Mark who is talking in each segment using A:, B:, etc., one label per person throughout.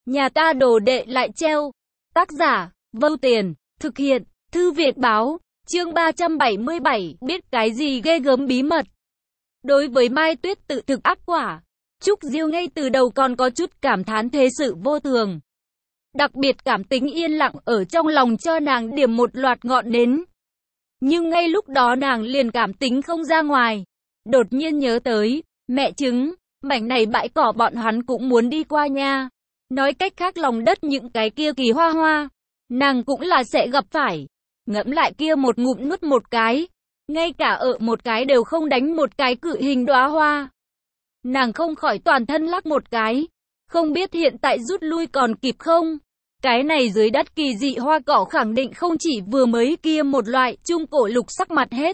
A: Nhà ta đồ đệ lại treo. Tác giả, Vâu Tiền, thực hiện, Thư Viện Báo, chương 377, biết cái gì ghê gớm bí mật. Đối với Mai Tuyết tự thực ác quả, Trúc Diêu ngay từ đầu còn có chút cảm thán thế sự vô thường. Đặc biệt cảm tính yên lặng ở trong lòng cho nàng điểm một loạt ngọn nến. Nhưng ngay lúc đó nàng liền cảm tính không ra ngoài. Đột nhiên nhớ tới, mẹ chứng, mảnh này bãi cỏ bọn hắn cũng muốn đi qua nha. Nói cách khác lòng đất những cái kia kỳ hoa hoa, nàng cũng là sẽ gặp phải. Ngẫm lại kia một ngụm nuốt một cái, ngay cả ở một cái đều không đánh một cái cự hình đóa hoa. Nàng không khỏi toàn thân lắc một cái, không biết hiện tại rút lui còn kịp không? Cái này dưới đất kỳ dị hoa cỏ khẳng định không chỉ vừa mới kia một loại, trung cổ lục sắc mặt hết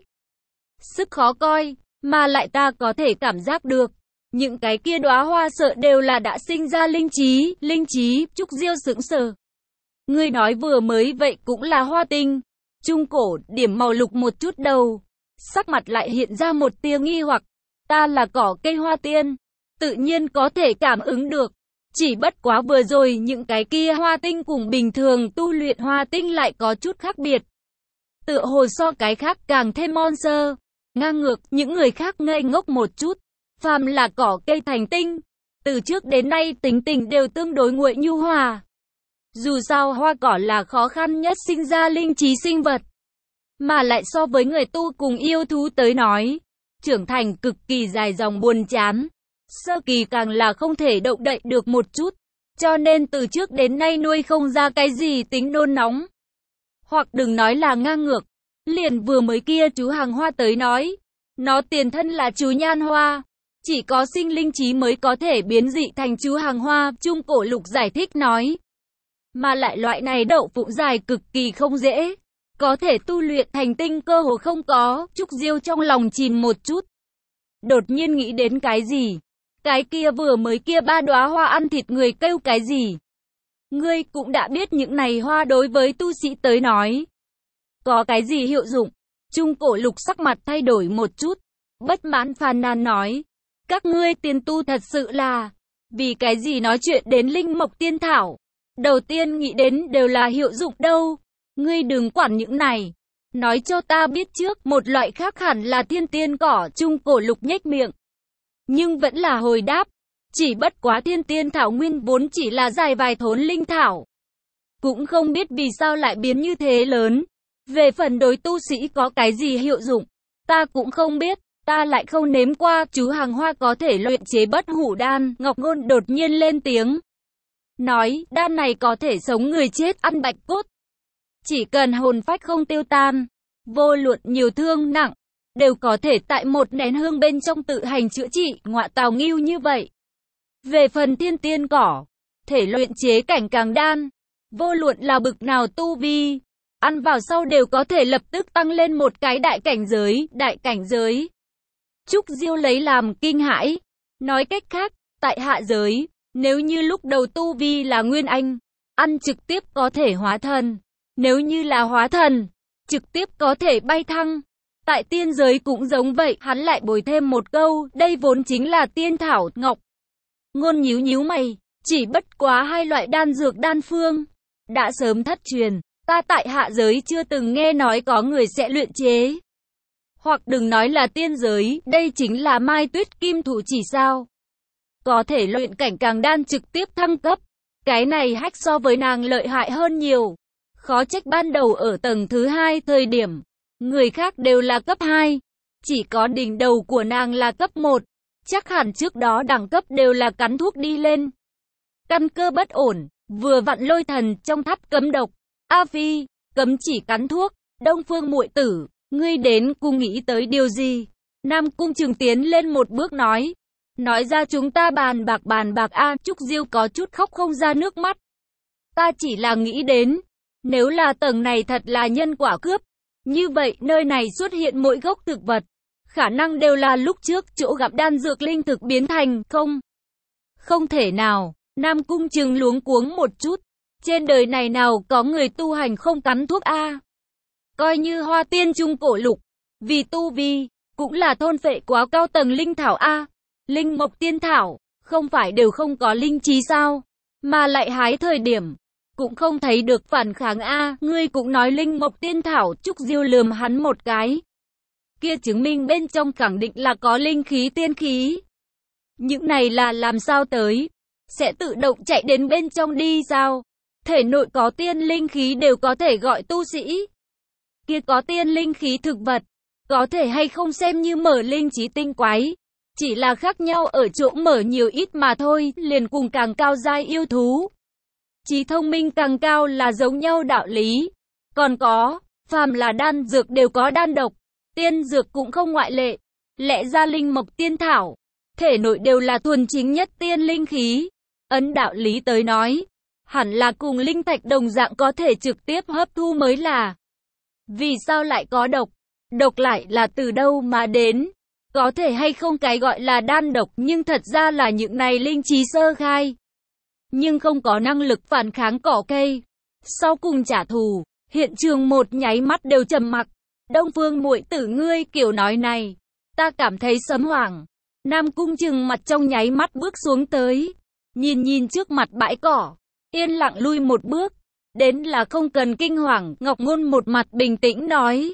A: sức khó coi, mà lại ta có thể cảm giác được. Những cái kia đóa hoa sợ đều là đã sinh ra linh trí, Trúc Diêu sững sờ. Ngươi nói vừa mới vậy cũng là hoa tinh. Trung cổ, điểm màu lục một chút đầu. Sắc mặt lại hiện ra một tia nghi hoặc. Ta là cỏ cây hoa tiên, tự nhiên có thể cảm ứng được. Chỉ bất quá vừa rồi những cái kia hoa tinh cùng bình thường tu luyện hoa tinh lại có chút khác biệt. Tựa hồ so cái khác càng thêm mon sơ. Ngang ngược, những người khác ngây ngốc một chút. Phàm là cỏ cây thành tinh, từ trước đến nay tính tình đều tương đối nguội nhu hòa. Dù sao hoa cỏ là khó khăn nhất sinh ra linh trí sinh vật, mà lại so với người tu cùng yêu thú tới nói, trưởng thành cực kỳ dài dòng buồn chán, sơ kỳ càng là không thể động đậy được một chút, cho nên từ trước đến nay nuôi không ra cái gì tính nôn nóng. Hoặc đừng nói là ngang ngược, liền vừa mới kia chú hàng hoa tới nói, nó tiền thân là chú nhan hoa. Chỉ có sinh linh trí mới có thể biến dị thành chú hàng hoa, Trung cổ lục giải thích nói. Mà lại loại này đậu phụng dài cực kỳ không dễ. Có thể tu luyện thành tinh cơ hồ không có, Trúc Diêu trong lòng chìm một chút. Đột nhiên nghĩ đến cái gì? Cái kia vừa mới kia ba đóa hoa ăn thịt người kêu cái gì? Ngươi cũng đã biết những này hoa đối với tu sĩ tới nói. Có cái gì hiệu dụng? Trung cổ lục sắc mặt thay đổi một chút. Bất mãn phàn nàn nói. Các ngươi tiên tu thật sự là, vì cái gì nói chuyện đến linh mộc tiên thảo, đầu tiên nghĩ đến đều là hiệu dụng đâu, ngươi đừng quản những này, nói cho ta biết trước, một loại khác hẳn là thiên tiên cỏ. Trung cổ lục nhếch miệng, nhưng vẫn là hồi đáp, chỉ bất quá thiên tiên thảo nguyên vốn chỉ là dài vài thốn linh thảo, cũng không biết vì sao lại biến như thế lớn, về phần đối tu sĩ có cái gì hiệu dụng, ta cũng không biết. Ta lại không nếm qua, chú hàng hoa có thể luyện chế bất hủ đan. Ngọc Ngôn đột nhiên lên tiếng. Nói, đan này có thể sống người chết ăn bạch cốt. Chỉ cần hồn phách không tiêu tan, vô luận nhiều thương nặng, đều có thể tại một nén hương bên trong tự hành chữa trị, ngọa tào nghiêu như vậy. Về phần thiên tiên cỏ, thể luyện chế cảnh càng đan, vô luận là bực nào tu vi, ăn vào sau đều có thể lập tức tăng lên một cái đại cảnh giới. Trúc Diêu lấy làm kinh hãi, nói cách khác, tại hạ giới, nếu như lúc đầu tu vi là nguyên anh, ăn trực tiếp có thể hóa thần, nếu như là hóa thần, trực tiếp có thể bay thăng. Tại tiên giới cũng giống vậy, hắn lại bồi thêm một câu, đây vốn chính là tiên thảo. Ngọc Ngôn nhíu mày, chỉ bất quá hai loại đan dược đan phương, đã sớm thất truyền, ta tại hạ giới chưa từng nghe nói có người sẽ luyện chế. Hoặc đừng nói là tiên giới, đây chính là Mai Tuyết kim thủ chỉ sao. Có thể luyện cảnh càng đan trực tiếp thăng cấp. Cái này hách so với nàng lợi hại hơn nhiều. Khó trách ban đầu ở tầng thứ 2 thời điểm, người khác đều là cấp 2. Chỉ có đỉnh đầu của nàng là cấp 1. Chắc hẳn trước đó đẳng cấp đều là cắn thuốc đi lên. Căn cơ bất ổn, vừa vặn lôi thần trong tháp cấm độc. A Phi, cấm chỉ cắn thuốc, Đông Phương muội tử. Ngươi đến cung nghĩ tới điều gì? Nam Cung Trừng tiến lên một bước nói ra chúng ta bàn bạc a. Trúc Diêu có chút khóc không ra nước mắt. Ta chỉ là nghĩ đến, nếu là tầng này thật là nhân quả cướp, như vậy nơi này xuất hiện mỗi gốc thực vật, khả năng đều là lúc trước chỗ gặp đan dược linh thực biến thành, không thể nào. Nam Cung Trừng luống cuống một chút, trên đời này nào có người tu hành không cắn thuốc a? Coi như hoa tiên trung cổ lục, vì tu vi, cũng là thôn phệ quá cao tầng linh thảo a. Linh mộc tiên thảo, không phải đều không có linh trí sao? mà lại hái thời điểm, cũng không thấy được phản kháng a. Ngươi cũng nói linh mộc tiên thảo. Trúc Diêu lườm hắn một cái. Kia chứng minh bên trong khẳng định là có linh khí tiên khí. Những này là làm sao tới? Sẽ tự động chạy đến bên trong đi sao? Thể nội có tiên linh khí đều có thể gọi tu sĩ. Kia có tiên linh khí thực vật, có thể hay không xem như mở linh trí tinh quái. Chỉ là khác nhau ở chỗ mở nhiều ít mà thôi, liền cùng càng cao giai yêu thú. Trí thông minh càng cao là giống nhau đạo lý. Còn có, phàm là đan dược đều có đan độc, tiên dược cũng không ngoại lệ. Lẽ ra linh mộc tiên thảo, thể nội đều là thuần chính nhất tiên linh khí. Ấn đạo lý tới nói, hẳn là cùng linh thạch đồng dạng có thể trực tiếp hấp thu mới là. Vì sao lại có độc? Độc lại là từ đâu mà đến? Có thể hay không cái gọi là đan độc nhưng thật ra là những này linh trí sơ khai. Nhưng không có năng lực phản kháng cỏ cây. Sau cùng trả thù, hiện trường một nháy mắt đều trầm mặc. Đông Phương muội tử ngươi kiểu nói này, ta cảm thấy sấm hoảng. Nam Cung Trừng mặt trong nháy mắt bước xuống tới. Nhìn trước mặt bãi cỏ, yên lặng lui một bước. Đến là không cần kinh hoàng, Ngọc Ngôn một mặt bình tĩnh nói.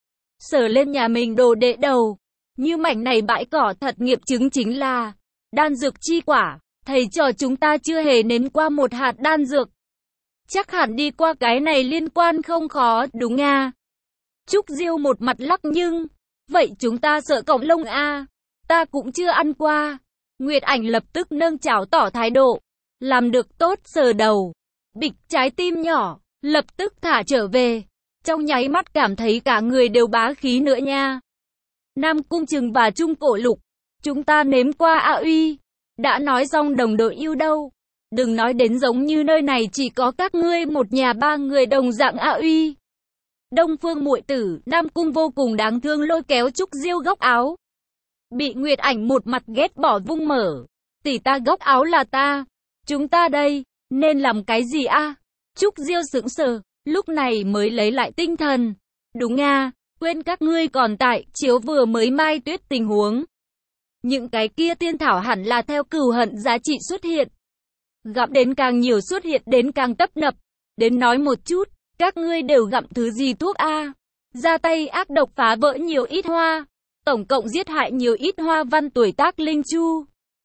A: Sờ lên nhà mình đồ đệ đầu. Như mảnh này bãi cỏ thật nghiệm chứng chính là đan dược chi quả. Thầy trò chúng ta chưa hề nếm qua một hạt đan dược. Chắc hẳn đi qua cái này liên quan không khó, đúng à? Trúc Diêu một mặt lắc nhưng. Vậy chúng ta sợ cọng lông à? Ta cũng chưa ăn qua. Nguyệt Ảnh lập tức nâng chảo tỏ thái độ. Làm được tốt sờ đầu. Bịch trái tim nhỏ, lập tức thả trở về. Trong nháy mắt cảm thấy cả người đều bá khí nữa nha. Nam Cung Trừng và Trung Cổ Lục, chúng ta nếm qua ạ uy. Đã nói xong đồng đội yêu đâu. Đừng nói đến giống như nơi này chỉ có các ngươi một nhà ba người đồng dạng ạ uy. Đông Phương muội tử, Nam Cung vô cùng đáng thương lôi kéo Trúc Diêu góc áo. Bị Nguyệt Ảnh một mặt ghét bỏ vung mở. Tỷ ta góc áo là ta. Chúng ta đây, nên làm cái gì a? Trúc Diêu sững sờ, lúc này mới lấy lại tinh thần. Đúng à, quên các ngươi còn tại, chiếu vừa mới Mai Tuyết tình huống. Những cái kia tiên thảo hẳn là theo cừu hận giá trị xuất hiện. Gặp đến càng nhiều xuất hiện đến càng tấp nập. Đến nói một chút, các ngươi đều gặm thứ gì thuốc a? Ra tay ác độc phá vỡ nhiều ít hoa. Tổng cộng giết hại nhiều ít hoa văn tuổi tác linh chu.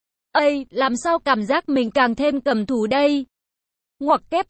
A: Ây, làm sao cảm giác mình càng thêm cầm thú đây? Ngoặc kép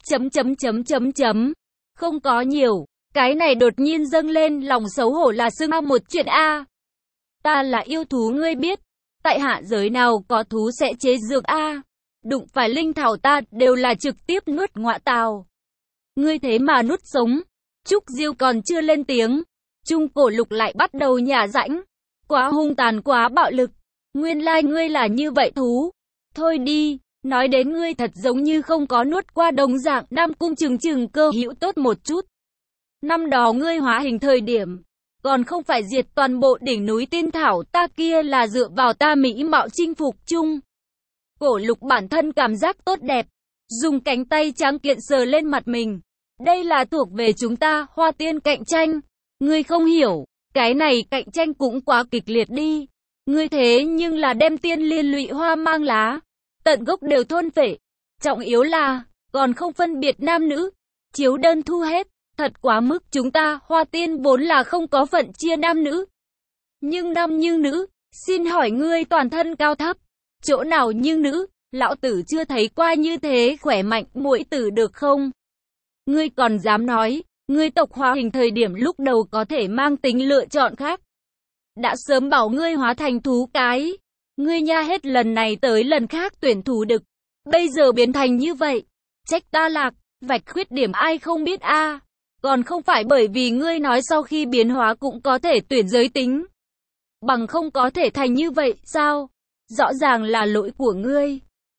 A: chấm. Không có nhiều. Cái này đột nhiên dâng lên lòng xấu hổ là xưng một chuyện a. Ta là yêu thú ngươi biết. Tại hạ giới nào có thú sẽ chế dược a. Đụng phải linh thảo ta đều là trực tiếp nuốt ngọa tào. Ngươi thế mà nuốt sống. Trúc Diêu còn chưa lên tiếng. Trung Cổ Lục lại bắt đầu nhả rãnh. Quá hung tàn quá bạo lực. Nguyên lai ngươi là như vậy thú. Thôi đi, nói đến ngươi thật giống như không có nuốt qua đồng dạng. Nam Cung Trừng cơ hữu tốt một chút. Năm đó ngươi hóa hình thời điểm, còn không phải diệt toàn bộ đỉnh núi tiên thảo ta kia là dựa vào ta mỹ mạo chinh phục chung. Cổ Lục bản thân cảm giác tốt đẹp, dùng cánh tay trắng kiện sờ lên mặt mình. Đây là thuộc về chúng ta, Hoa Tiên cạnh tranh. Ngươi không hiểu, cái này cạnh tranh cũng quá kịch liệt đi. Ngươi thế nhưng là đem tiên liên lụy hoa mang lá, tận gốc đều thôn phệ. Trọng yếu là, còn không phân biệt nam nữ, chiếu đơn thu hết. Thật quá mức, chúng ta, Hoa Tiên vốn là không có phận chia nam nữ. Nhưng nam như nữ, xin hỏi ngươi toàn thân cao thấp, chỗ nào như nữ, lão tử chưa thấy qua như thế khỏe mạnh muội tử được không? Ngươi còn dám nói, ngươi tộc hóa hình thời điểm lúc đầu có thể mang tính lựa chọn khác. Đã sớm bảo ngươi hóa thành thú cái. Ngươi nha hết lần này tới lần khác tuyển thú đực. Bây giờ biến thành như vậy. Trách ta lạc, vạch khuyết điểm ai không biết a. Còn không phải bởi vì ngươi nói sau khi biến hóa cũng có thể tuyển giới tính. Bằng không có thể thành như vậy, sao? Rõ ràng là lỗi của ngươi.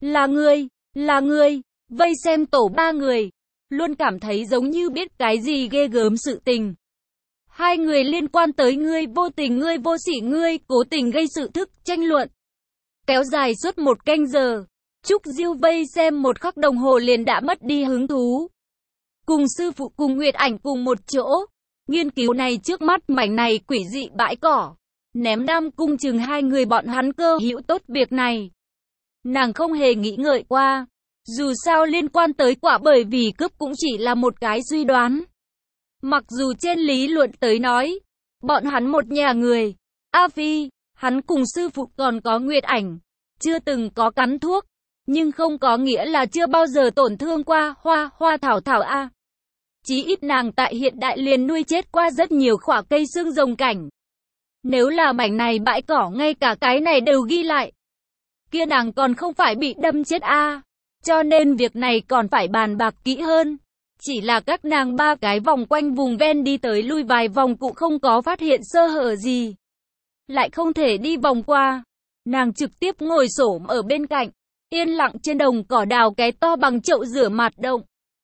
A: Là ngươi. Vây xem tổ ba người. Luôn cảm thấy giống như biết cái gì ghê gớm sự tình. Hai người liên quan tới ngươi vô tình ngươi vô sỉ ngươi cố tình gây sự thức tranh luận. Kéo dài suốt 1 canh giờ. Trúc Diêu vây xem 1 khắc đồng hồ liền đã mất đi hứng thú. Cùng sư phụ cùng Nguyệt Ảnh cùng một chỗ. Nghiên cứu này trước mắt mảnh này quỷ dị bãi cỏ. Ném Nam Cung Trừng hai người bọn hắn cơ hữu tốt việc này. Nàng không hề nghĩ ngợi qua. Dù sao liên quan tới quả bởi vì cướp cũng chỉ là một cái suy đoán. Mặc dù trên lý luận tới nói, bọn hắn một nhà người, A Phi, hắn cùng sư phụ còn có Nguyệt Ảnh, chưa từng có cắn thuốc, nhưng không có nghĩa là chưa bao giờ tổn thương qua Hoa Thảo Thảo a. Chí ít nàng tại hiện đại liền nuôi chết qua rất nhiều khỏa cây xương rồng cảnh. Nếu là mảnh này bãi cỏ ngay cả cái này đều ghi lại, kia nàng còn không phải bị đâm chết a. Cho nên việc này còn phải bàn bạc kỹ hơn. Chỉ là các nàng ba cái vòng quanh vùng ven đi tới lui vài vòng cũng không có phát hiện sơ hở gì. Lại không thể đi vòng qua. Nàng trực tiếp ngồi xổm ở bên cạnh, yên lặng trên đồng cỏ đào cái to bằng chậu rửa mặt động.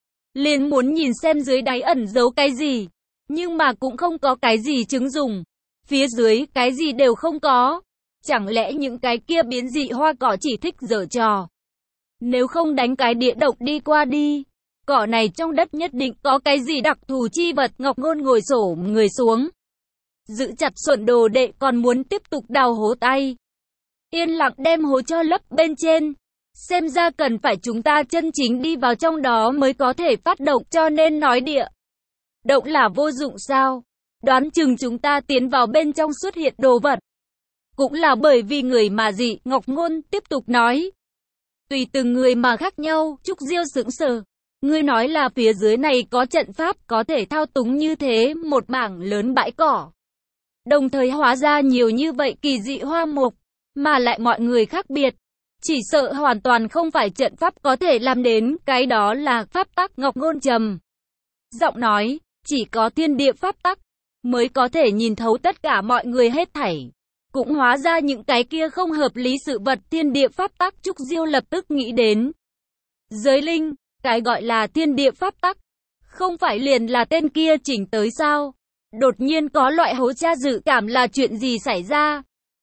A: Liền muốn nhìn xem dưới đáy ẩn giấu cái gì, nhưng mà cũng không có cái gì chứng dùng. Phía dưới cái gì đều không có. Chẳng lẽ những cái kia biến dị hoa cỏ chỉ thích giở trò? Nếu không đánh cái địa độc đi qua đi. Cỏ này trong đất nhất định có cái gì đặc thù chi vật. Ngọc Ngôn ngồi xổm người xuống, giữ chặt xuẩn đồ đệ còn muốn tiếp tục đào hố tay. Yên lặng đem hố cho lấp bên trên. Xem ra cần phải chúng ta chân chính đi vào trong đó mới có thể phát động, cho nên nói địa động là vô dụng sao? Đoán chừng chúng ta tiến vào bên trong xuất hiện đồ vật. Cũng là bởi vì người mà dị, Ngọc Ngôn tiếp tục nói. Tùy từng người mà khác nhau, Trúc Diêu sững sờ. Ngươi nói là phía dưới này có trận pháp có thể thao túng như thế một mảng lớn bãi cỏ. Đồng thời hóa ra nhiều như vậy kỳ dị hoa mục, mà lại mọi người khác biệt. Chỉ sợ hoàn toàn không phải trận pháp có thể làm đến, cái đó là pháp tắc. Ngọc Ngôn trầm giọng nói, chỉ có thiên địa pháp tắc mới có thể nhìn thấu tất cả mọi người hết thảy. Cũng hóa ra những cái kia không hợp lý sự vật. Thiên địa pháp tắc, Trúc Diêu lập tức nghĩ đến giới linh. Cái gọi là thiên địa pháp tắc, không phải liền là tên kia chỉnh tới sao? Đột nhiên có loại hố tra dự cảm là chuyện gì xảy ra.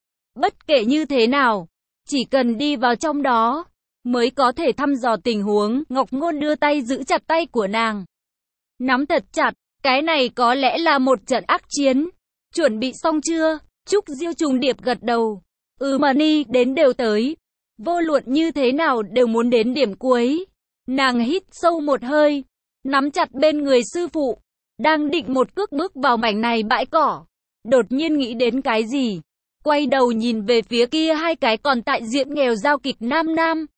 A: Bất kể như thế nào, chỉ cần đi vào trong đó, mới có thể thăm dò tình huống. Ngọc Ngôn đưa tay giữ chặt tay của nàng, nắm thật chặt. Cái này có lẽ là một trận ác chiến. Chuẩn bị xong chưa? Trúc Diêu trùng điệp gật đầu. Mà ni đến đều tới. Vô luận như thế nào đều muốn đến điểm cuối. Nàng hít sâu một hơi, nắm chặt bên người sư phụ, đang định một cước bước vào mảnh này bãi cỏ. Đột nhiên nghĩ đến cái gì, quay đầu nhìn về phía kia hai cái còn tại diễn nghèo giao kịch nam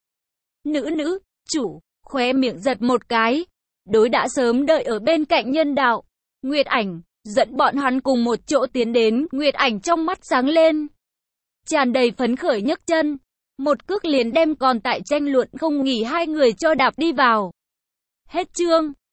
A: nữ, chủ, khóe miệng giật một cái. Đối đã sớm đợi ở bên cạnh nhân đạo, Nguyệt Ảnh, dẫn bọn hắn cùng một chỗ tiến đến. Nguyệt Ảnh trong mắt sáng lên, tràn đầy phấn khởi nhấc chân. Một cước liền đem còn tại tranh luận không nghỉ hai người cho đạp đi vào. Hết chương.